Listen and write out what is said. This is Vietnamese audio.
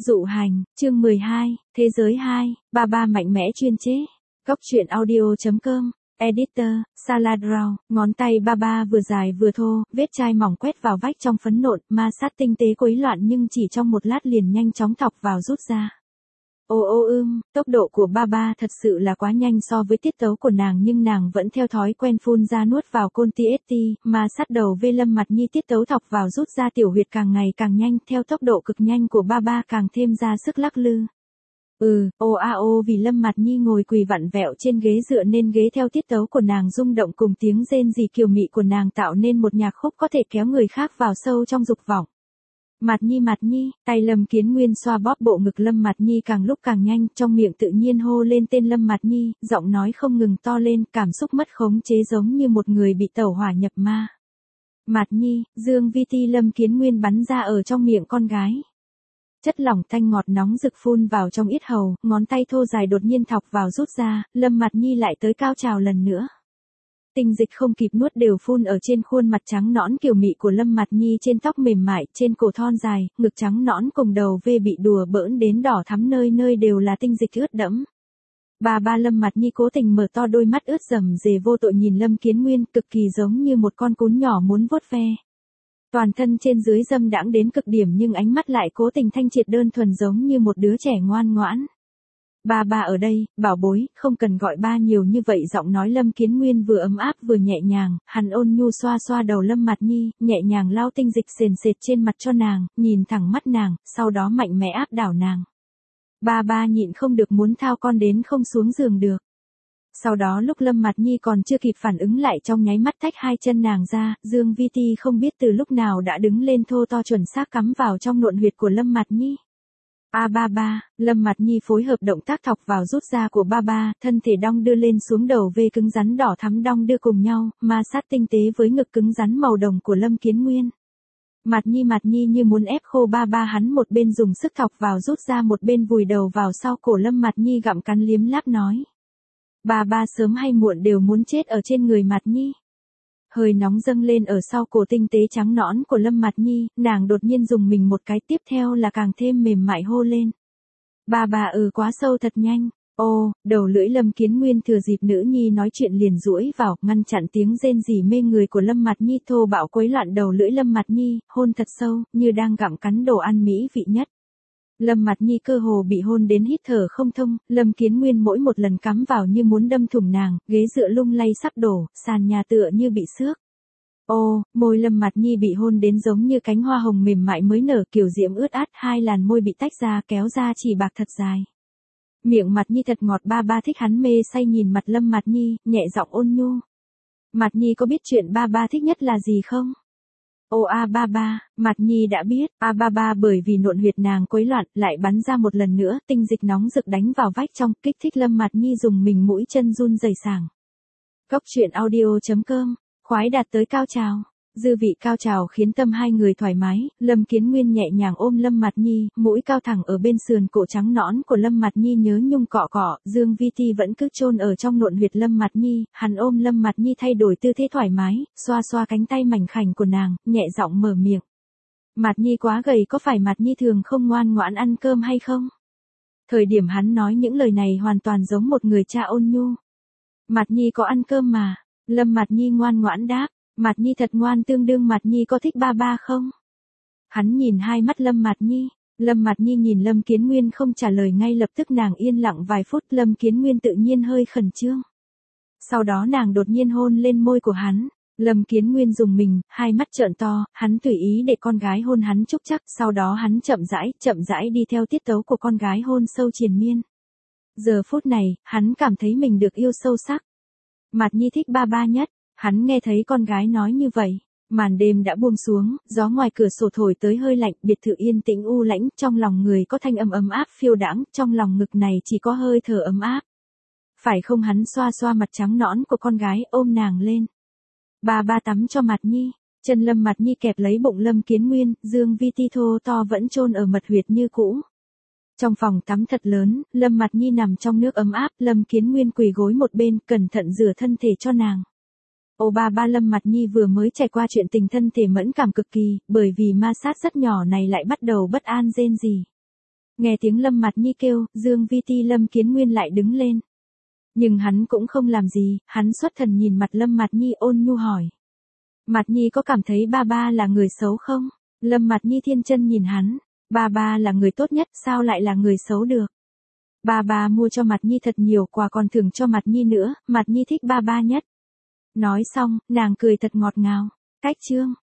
Dụ hành, chương 12, Thế giới 2, ba ba mạnh mẽ chuyên chế. Góc truyện audio.com, Editor, Saladrow, ngón tay ba ba vừa dài vừa thô, vết chai mỏng quét vào vách trong phấn nộn, ma sát tinh tế quấy loạn nhưng chỉ trong một lát liền nhanh chóng thọc vào rút ra. Tốc độ của ba ba thật sự là quá nhanh so với tiết tấu của nàng nhưng nàng vẫn theo thói quen phun ra nuốt vào côn TST, mà sát đầu về Lâm Mặt Nhi tiết tấu thọc vào rút ra tiểu huyệt càng ngày càng nhanh, theo tốc độ cực nhanh của ba ba càng thêm ra sức lắc lư. Vì Lâm Mặt Nhi ngồi quỳ vặn vẹo trên ghế dựa nên ghế theo tiết tấu của nàng rung động cùng tiếng rên rỉ kiều mị của nàng tạo nên một nhạc khúc có thể kéo người khác vào sâu trong dục vọng. Mặt Nhi, tay Lâm Kiến Nguyên xoa bóp bộ ngực Lâm Mặt Nhi càng lúc càng nhanh, trong miệng tự nhiên hô lên tên Lâm Mặt Nhi, giọng nói không ngừng to lên, cảm xúc mất khống chế giống như một người bị tẩu hỏa nhập ma. Mặt Nhi, dương vi ti Lâm Kiến Nguyên bắn ra ở trong miệng con gái. Chất lỏng thanh ngọt nóng rực phun vào trong yết hầu, ngón tay thô dài đột nhiên thọc vào rút ra, Lâm Mặt Nhi lại tới cao trào lần nữa. Tinh dịch không kịp nuốt đều phun ở trên khuôn mặt trắng nõn kiều mị của Lâm Mặt Nhi, trên tóc mềm mại, trên cổ thon dài, ngực trắng nõn cùng đầu vê bị đùa bỡn đến đỏ thắm, nơi nơi đều là tinh dịch ướt đẫm. Ba Lâm Mặt Nhi cố tình mở to đôi mắt ướt rầm rề vô tội nhìn Lâm Kiến Nguyên, cực kỳ giống như một con cún nhỏ muốn vuốt ve. Toàn thân trên dưới dâm đãng đến cực điểm nhưng ánh mắt lại cố tình thanh triệt đơn thuần giống như một đứa trẻ ngoan ngoãn. Ba ở đây, bảo bối, không cần gọi ba nhiều như vậy, giọng nói Lâm Kiến Nguyên vừa ấm áp vừa nhẹ nhàng, hắn ôn nhu xoa xoa đầu Lâm Mặt Nhi, nhẹ nhàng lau tinh dịch sền sệt trên mặt cho nàng, nhìn thẳng mắt nàng, sau đó mạnh mẽ áp đảo nàng. Ba nhịn không được muốn thao con đến không xuống giường được. Sau đó lúc Lâm Mặt Nhi còn chưa kịp phản ứng lại trong nháy mắt tách hai chân nàng ra, Dương Vi Ti không biết từ lúc nào đã đứng lên thô to chuẩn xác cắm vào trong nộn huyệt của Lâm Mặt Nhi. Ba, Lâm Mặt Nhi phối hợp động tác thọc vào rút ra của ba, thân thể đong đưa lên xuống đầu vê cứng rắn đỏ thắm đong đưa cùng nhau, ma sát tinh tế với ngực cứng rắn màu đồng của Lâm Kiến Nguyên. Mặt Nhi như muốn ép khô ba, hắn một bên dùng sức thọc vào rút ra một bên vùi đầu vào sau cổ Lâm Mặt Nhi gặm cắn liếm láp nói. Ba sớm hay muộn đều muốn chết ở trên người Mặt Nhi. Hơi nóng dâng lên ở sau cổ tinh tế trắng nõn của Lâm Mặt Nhi, nàng đột nhiên dùng mình một cái, tiếp theo là càng thêm mềm mại hô lên. Ba quá sâu thật nhanh. Đầu lưỡi Lâm Kiến Nguyên thừa dịp nữ nhi nói chuyện liền duỗi vào, ngăn chặn tiếng rên rỉ mê người của Lâm Mặt Nhi, thô bạo quấy loạn đầu lưỡi Lâm Mặt Nhi, hôn thật sâu, như đang gặm cắn đồ ăn mỹ vị nhất. Lâm Mặt Nhi cơ hồ bị hôn đến hít thở không thông, Lâm Kiến Nguyên mỗi một lần cắm vào như muốn đâm thủng nàng, ghế dựa lung lay sắp đổ, sàn nhà tựa như bị xước. Môi Lâm Mặt Nhi bị hôn đến giống như cánh hoa hồng mềm mại mới nở, kiểu diễm ướt át, hai làn môi bị tách ra kéo ra chỉ bạc thật dài. Miệng Mặt Nhi thật ngọt, ba thích hắn mê say nhìn mặt Lâm Mặt Nhi, nhẹ giọng ôn nhu. Mặt Nhi có biết chuyện ba thích nhất là gì không? Ba, Mặt Nhi đã biết, ba bởi vì nộn huyệt nàng quấy loạn, lại bắn ra một lần nữa, tinh dịch nóng rực đánh vào vách trong, kích thích Lâm Mặt Nhi dùng mình mũi chân run rẩy sảng. Góc truyện audio.com, khoái đạt tới cao trào. Dư vị cao trào khiến tâm hai người thoải mái, Lâm Kiến Nguyên nhẹ nhàng ôm Lâm Mặt Nhi, mũi cao thẳng ở bên sườn cổ trắng nõn của Lâm Mặt Nhi nhớ nhung cọ cọ, Dương Vi Ti vẫn cứ chôn ở trong nộn huyệt Lâm Mặt Nhi, hắn ôm Lâm Mặt Nhi thay đổi tư thế thoải mái, xoa xoa cánh tay mảnh khảnh của nàng, nhẹ giọng mở miệng. Mặt Nhi quá gầy, có phải Mặt Nhi thường không ngoan ngoãn ăn cơm hay không? Thời điểm hắn nói những lời này hoàn toàn giống một người cha ôn nhu. Mặt Nhi có ăn cơm mà. Lâm Mặt Nhi ngoan ngoãn đáp. Mặt Nhi thật ngoan, tương đương Mặt Nhi có thích ba không? Hắn nhìn hai mắt Lâm Mặt Nhi. Lâm Mặt Nhi nhìn Lâm Kiến Nguyên không trả lời ngay lập tức, nàng yên lặng vài phút, Lâm Kiến Nguyên tự nhiên hơi khẩn trương. Sau đó nàng đột nhiên hôn lên môi của hắn. Lâm Kiến Nguyên dùng mình, hai mắt trợn to, hắn tùy ý để con gái hôn hắn chúc chắc, sau đó hắn chậm rãi đi theo tiết tấu của con gái hôn sâu triền miên. Giờ phút này, hắn cảm thấy mình được yêu sâu sắc. Mặt Nhi thích ba nhất. Hắn nghe thấy con gái nói như vậy, màn đêm đã buông xuống, gió ngoài cửa sổ thổi tới hơi lạnh, biệt thự yên tĩnh u lãnh, trong lòng người có thanh âm ấm áp phiêu đãng, trong lòng ngực này chỉ có hơi thở ấm áp. Phải không, hắn xoa xoa mặt trắng nõn của con gái, ôm nàng lên. Ba tắm cho Mặt Nhi, chân Lâm Mặt Nhi kẹp lấy bụng Lâm Kiến Nguyên, Dương Vi Ti thô to vẫn chôn ở mật huyệt như cũ. Trong phòng tắm thật lớn, Lâm Mặt Nhi nằm trong nước ấm áp, Lâm Kiến Nguyên quỳ gối một bên, cẩn thận rửa thân thể cho nàng. Ba Lâm Mặt Nhi vừa mới trải qua chuyện tình thân thể mẫn cảm cực kỳ, bởi vì ma sát rất nhỏ này lại bắt đầu bất an rên rỉ. Nghe tiếng Lâm Mạt Nhi kêu, Dương Vi Ti Lâm Kiến Nguyên lại đứng lên. Nhưng hắn cũng không làm gì, hắn xuất thần nhìn mặt Lâm Mạt Nhi ôn nhu hỏi. Mạt Nhi có cảm thấy ba ba là người xấu không? Lâm Mạt Nhi thiên chân nhìn hắn. Ba ba là người tốt nhất, sao lại là người xấu được? Ba ba mua cho Mạt Nhi thật nhiều quà còn thưởng cho Mạt Nhi nữa, Mạt Nhi thích ba ba nhất. Nói xong, nàng cười thật ngọt ngào. Cách chương